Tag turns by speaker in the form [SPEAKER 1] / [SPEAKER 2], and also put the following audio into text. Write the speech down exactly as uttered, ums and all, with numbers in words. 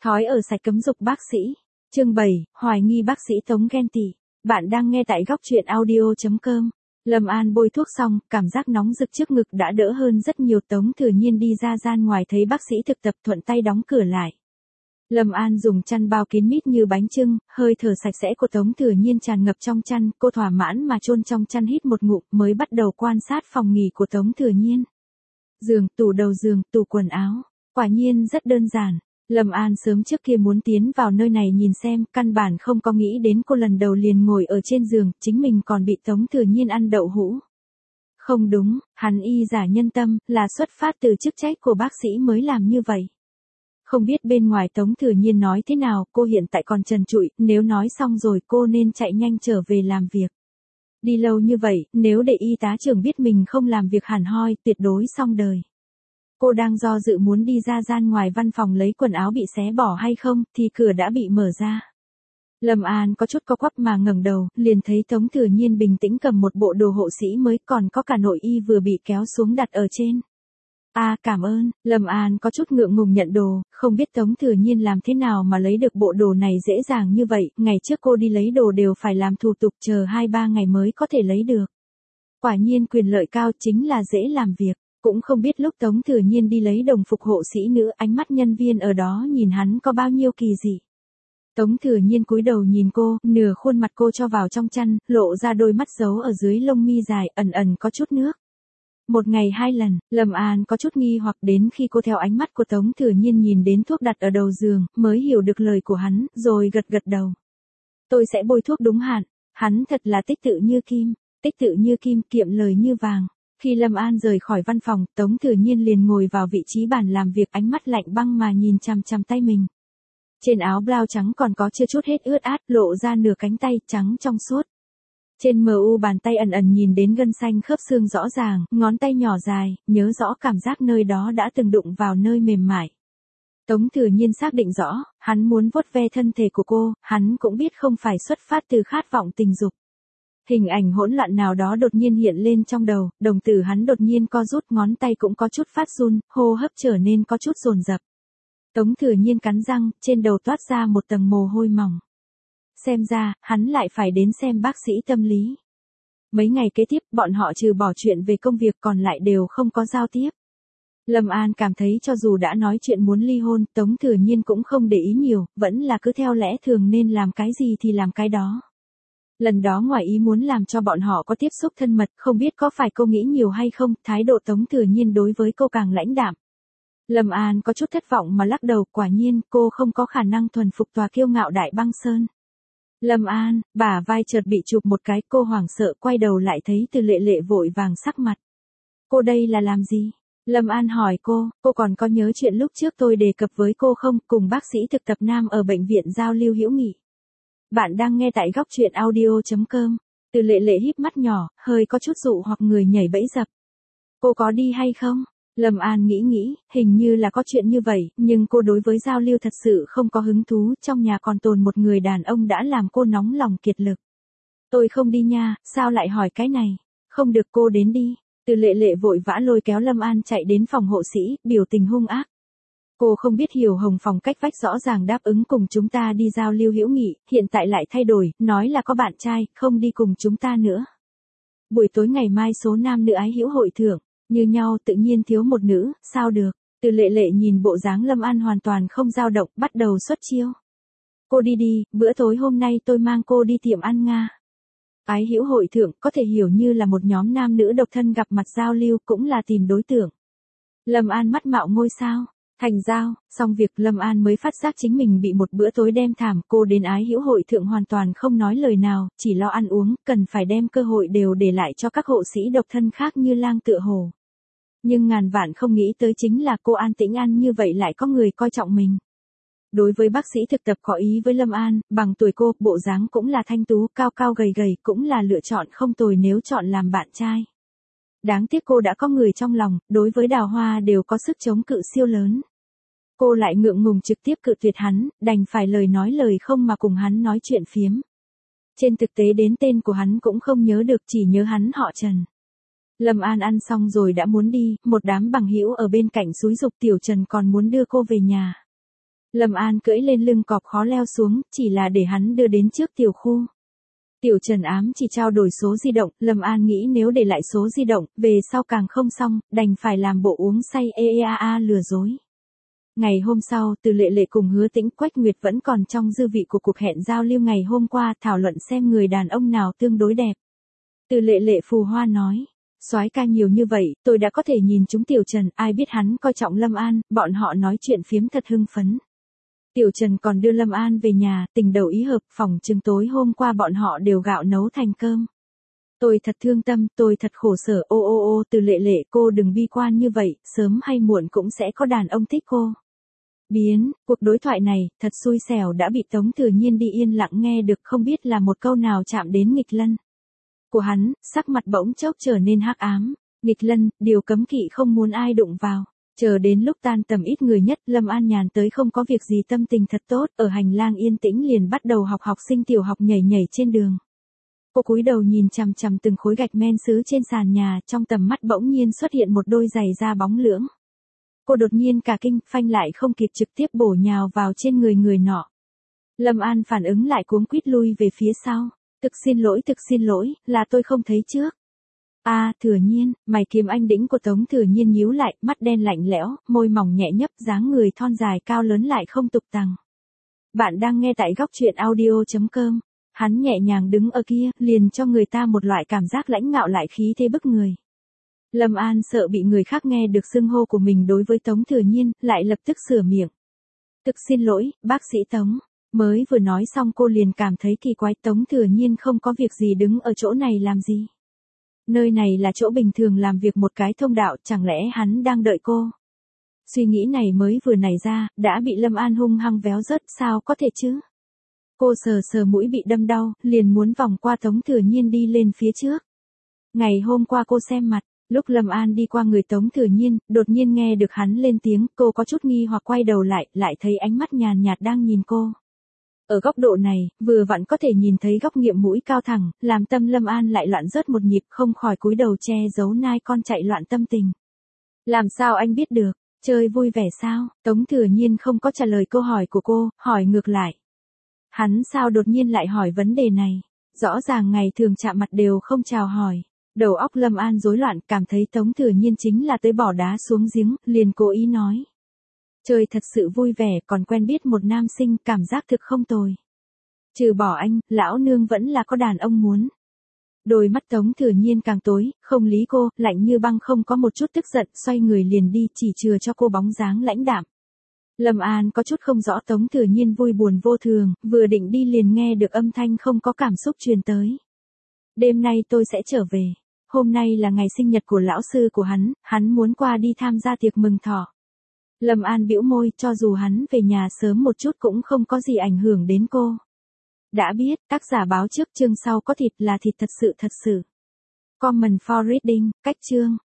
[SPEAKER 1] Thói ở sạch cấm dục bác sĩ. Chương bảy, hoài nghi bác sĩ Tống ghen tị. Bạn đang nghe tại góc truyện audio chấm com. Lâm An bôi thuốc xong, cảm giác nóng rực trước ngực đã đỡ hơn rất nhiều. Tống Thừa Nhiên đi ra gian ngoài thấy bác sĩ thực tập thuận tay đóng cửa lại. Lâm An dùng chăn bao kín mít như bánh chưng, hơi thở sạch sẽ của Tống Thừa Nhiên tràn ngập trong chăn, cô thỏa mãn mà chôn trong chăn hít một ngụm mới bắt đầu quan sát phòng nghỉ của Tống Thừa Nhiên. Giường, tủ đầu giường, tủ quần áo, quả nhiên rất đơn giản. Lâm An sớm trước kia muốn tiến vào nơi này nhìn xem, căn bản không có nghĩ đến cô lần đầu liền ngồi ở trên giường, chính mình còn bị Tống Thừa Nhiên ăn đậu hũ. Không đúng, hắn y giả nhân tâm, là xuất phát từ chức trách của bác sĩ mới làm như vậy. Không biết bên ngoài Tống Thừa Nhiên nói thế nào, cô hiện tại còn trần trụi, nếu nói xong rồi cô nên chạy nhanh trở về làm việc. Đi lâu như vậy, nếu để y tá trưởng biết mình không làm việc hẳn hoi, tuyệt đối xong đời. Cô đang do dự muốn đi ra gian ngoài văn phòng lấy quần áo bị xé bỏ hay không, thì cửa đã bị mở ra. Lâm An có chút co quắp mà ngẩng đầu, liền thấy Tống Thừa Nhiên bình tĩnh cầm một bộ đồ hộ sĩ mới, còn có cả nội y vừa bị kéo xuống đặt ở trên. À cảm ơn, Lâm An có chút ngượng ngùng nhận đồ, không biết Tống Thừa Nhiên làm thế nào mà lấy được bộ đồ này dễ dàng như vậy, ngày trước cô đi lấy đồ đều phải làm thủ tục chờ hai ba ngày mới có thể lấy được. Quả nhiên quyền lợi cao chính là dễ làm việc. Cũng không biết lúc Tống Thừa Nhiên đi lấy đồng phục hộ sĩ nữ, ánh mắt nhân viên ở đó nhìn hắn có bao nhiêu kỳ dị. Tống Thừa Nhiên cúi đầu nhìn cô, nửa khuôn mặt cô cho vào trong chăn, lộ ra đôi mắt giấu ở dưới lông mi dài, ẩn ẩn có chút nước. Một ngày hai lần, Lâm An có chút nghi hoặc đến khi cô theo ánh mắt của Tống Thừa Nhiên nhìn đến thuốc đặt ở đầu giường, mới hiểu được lời của hắn, rồi gật gật đầu. Tôi sẽ bôi thuốc đúng hạn, hắn thật là tích tự như kim, tích tự như kim, kiệm lời như vàng. Khi Lâm An rời khỏi văn phòng, Tống Thừa Nhiên liền ngồi vào vị trí bàn làm việc, ánh mắt lạnh băng mà nhìn chằm chằm tay mình. Trên áo blau trắng còn có chưa chút hết ướt át, lộ ra nửa cánh tay trắng trong suốt. Trên mờ u bàn tay ẩn ẩn nhìn đến gân xanh khớp xương rõ ràng, ngón tay nhỏ dài, nhớ rõ cảm giác nơi đó đã từng đụng vào nơi mềm mại. Tống Thừa Nhiên xác định rõ, hắn muốn vuốt ve thân thể của cô, hắn cũng biết không phải xuất phát từ khát vọng tình dục. Hình ảnh hỗn loạn nào đó đột nhiên hiện lên trong đầu, đồng tử hắn đột nhiên co rút, ngón tay cũng có chút phát run, hô hấp trở nên có chút dồn dập. Tống Thừa Nhiên cắn răng, trên đầu toát ra một tầng mồ hôi mỏng. Xem ra, hắn lại phải đến xem bác sĩ tâm lý. Mấy ngày kế tiếp, bọn họ trừ bỏ chuyện về công việc còn lại đều không có giao tiếp. Lâm An cảm thấy cho dù đã nói chuyện muốn ly hôn, Tống Thừa Nhiên cũng không để ý nhiều, vẫn là cứ theo lẽ thường nên làm cái gì thì làm cái đó. Lần đó ngoài ý muốn làm cho bọn họ có tiếp xúc thân mật, không biết có phải cô nghĩ nhiều hay không, thái độ Tống Thừa Nhiên đối với cô càng lãnh đạm. Lâm An có chút thất vọng mà lắc đầu, quả nhiên cô không có khả năng thuần phục tòa kiêu ngạo Đại Băng Sơn. Lâm An, bả vai chợt bị chụp một cái, cô hoảng sợ quay đầu lại thấy Từ Lệ Lệ vội vàng sắc mặt. Cô đây là làm gì? Lâm An hỏi cô, cô còn có nhớ chuyện lúc trước tôi đề cập với cô không, cùng bác sĩ thực tập nam ở bệnh viện giao lưu hữu nghị. Bạn đang nghe tại góc truyện audio chấm com. Từ Lệ Lệ híp mắt nhỏ, hơi có chút dụ hoặc người nhảy bẫy dập. Cô có đi hay không? Lâm An nghĩ nghĩ, hình như là có chuyện như vậy, nhưng cô đối với giao lưu thật sự không có hứng thú, trong nhà còn tồn một người đàn ông đã làm cô nóng lòng kiệt lực. Tôi không đi nha, sao lại hỏi cái này? Không được, cô đến đi. Từ Lệ Lệ vội vã lôi kéo Lâm An chạy đến phòng hộ sĩ, biểu tình hung ác. Cô không biết Hiểu Hồng phòng cách vách rõ ràng đáp ứng cùng chúng ta đi giao lưu hữu nghị, hiện tại lại thay đổi, nói là có bạn trai, không đi cùng chúng ta nữa. Buổi tối ngày mai số nam nữ ái hữu hội thưởng, như nhau tự nhiên thiếu một nữ, sao được? Từ Lệ Lệ nhìn bộ dáng Lâm An hoàn toàn không dao động, bắt đầu xuất chiêu. Cô đi đi, bữa tối hôm nay tôi mang cô đi tiệm ăn Nga. Ái hữu hội thưởng có thể hiểu như là một nhóm nam nữ độc thân gặp mặt giao lưu, cũng là tìm đối tượng. Lâm An mắt mạo ngôi sao. Thành giao, xong việc Lâm An mới phát giác chính mình bị một bữa tối đem thảm, cô đến ái hữu hội thượng hoàn toàn không nói lời nào, chỉ lo ăn uống, cần phải đem cơ hội đều để lại cho các hộ sĩ độc thân khác như lang tựa hồ. Nhưng ngàn vạn không nghĩ tới chính là cô an tĩnh ăn như vậy lại có người coi trọng mình. Đối với bác sĩ thực tập có ý với Lâm An, bằng tuổi cô, bộ dáng cũng là thanh tú, cao cao gầy gầy, cũng là lựa chọn không tồi nếu chọn làm bạn trai. Đáng tiếc cô đã có người trong lòng, đối với Đào Hoa đều có sức chống cự siêu lớn. Cô lại ngượng ngùng trực tiếp cự tuyệt hắn, đành phải lời nói lời không mà cùng hắn nói chuyện phiếm. Trên thực tế đến tên của hắn cũng không nhớ được, chỉ nhớ hắn họ Trần. Lâm An ăn xong rồi đã muốn đi, một đám bằng hữu ở bên cạnh xúi giục Tiểu Trần còn muốn đưa cô về nhà. Lâm An cưỡi lên lưng cọp khó leo xuống, chỉ là để hắn đưa đến trước tiểu khu. Tiểu Trần ám chỉ trao đổi số di động, Lâm An nghĩ nếu để lại số di động, về sau càng không xong, đành phải làm bộ uống say e e a a lừa dối. Ngày hôm sau, Từ Lệ Lệ cùng Hứa Tĩnh Quách Nguyệt vẫn còn trong dư vị của cuộc hẹn giao lưu ngày hôm qua, thảo luận xem người đàn ông nào tương đối đẹp. Từ Lệ Lệ phù hoa nói, soái ca nhiều như vậy, tôi đã có thể nhìn chúng Tiểu Trần, ai biết hắn coi trọng Lâm An, bọn họ nói chuyện phiếm thật hưng phấn. Tiểu Trần còn đưa Lâm An về nhà, tình đầu ý hợp, phòng chừng tối hôm qua bọn họ đều gạo nấu thành cơm. Tôi thật thương tâm, tôi thật khổ sở, ô ô ô Từ Lệ Lệ, cô đừng bi quan như vậy, sớm hay muộn cũng sẽ có đàn ông thích cô. Biến, cuộc đối thoại này, thật xui xẻo đã bị Tống Thừa Nhiên đi yên lặng nghe được, không biết là một câu nào chạm đến nghịch lân của hắn, sắc mặt bỗng chốc trở nên hắc ám. Nghịch lân, điều cấm kỵ không muốn ai đụng vào. Chờ đến lúc tan tầm ít người nhất, Lâm An nhàn tới không có việc gì, tâm tình thật tốt, ở hành lang yên tĩnh liền bắt đầu học học sinh tiểu học nhảy nhảy trên đường. Cô cúi đầu nhìn chằm chằm từng khối gạch men sứ trên sàn nhà, trong tầm mắt bỗng nhiên xuất hiện một đôi giày da bóng lưỡng. Cô đột nhiên cả kinh, phanh lại không kịp, trực tiếp bổ nhào vào trên người người nọ. Lâm An phản ứng lại, cuống quýt lui về phía sau. Thực xin lỗi, thực xin lỗi, là tôi không thấy trước. A, à, Thừa Nhiên, mày kiếm anh đĩnh của Tống Thừa Nhiên nhíu lại, mắt đen lạnh lẽo, môi mỏng nhẹ nhấp, dáng người thon dài cao lớn lại không tục tằng. Bạn đang nghe tại góc truyện audio chấm com. Hắn nhẹ nhàng đứng ở kia, liền cho người ta một loại cảm giác lãnh ngạo lại khí thế bức người. Lâm An sợ bị người khác nghe được xưng hô của mình đối với Tống Thừa Nhiên, lại lập tức sửa miệng. Thực xin lỗi, bác sĩ Tống. Mới vừa nói xong cô liền cảm thấy kỳ quái, Tống Thừa Nhiên không có việc gì đứng ở chỗ này làm gì. Nơi này là chỗ bình thường làm việc, một cái thông đạo, chẳng lẽ hắn đang đợi cô? Suy nghĩ này mới vừa nảy ra, đã bị Lâm An hung hăng véo rớt, sao có thể chứ? Cô sờ sờ mũi bị đâm đau, liền muốn vòng qua Tống Thừa Nhiên đi lên phía trước. Ngày hôm qua cô xem mặt, lúc Lâm An đi qua người Tống Thừa Nhiên, đột nhiên nghe được hắn lên tiếng, cô có chút nghi hoặc quay đầu lại, lại thấy ánh mắt nhàn nhạt đang nhìn cô. Ở góc độ này, vừa vặn có thể nhìn thấy góc nghiệm mũi cao thẳng, làm tâm Lâm An lại loạn rớt một nhịp, không khỏi cúi đầu che giấu nai con chạy loạn tâm tình. Làm sao anh biết được, chơi vui vẻ sao? Tống Thừa Nhiên không có trả lời câu hỏi của cô, hỏi ngược lại. Hắn sao đột nhiên lại hỏi vấn đề này? Rõ ràng ngày thường chạm mặt đều không chào hỏi. Đầu óc Lâm An rối loạn, cảm thấy Tống Thừa Nhiên chính là tới bỏ đá xuống giếng, liền cố ý nói. Chơi thật sự vui vẻ, còn quen biết một nam sinh, cảm giác thực không tồi. Trừ bỏ anh, lão nương vẫn là có đàn ông muốn. Đôi mắt Tống Thừa Nhiên càng tối, không lý cô, lạnh như băng, không có một chút tức giận, xoay người liền đi, chỉ chừa cho cô bóng dáng lãnh đạm. Lâm An có chút không rõ Tống Thừa Nhiên vui buồn vô thường, vừa định đi liền nghe được âm thanh không có cảm xúc truyền tới. Đêm nay tôi sẽ trở về. Hôm nay là ngày sinh nhật của lão sư của hắn, hắn muốn qua đi tham gia tiệc mừng thọ. Lâm An bĩu môi, cho dù hắn về nhà sớm một chút cũng không có gì ảnh hưởng đến cô. Đã biết, tác giả báo trước chương sau có thịt là thịt thật sự thật sự. Comment for reading, cách chương.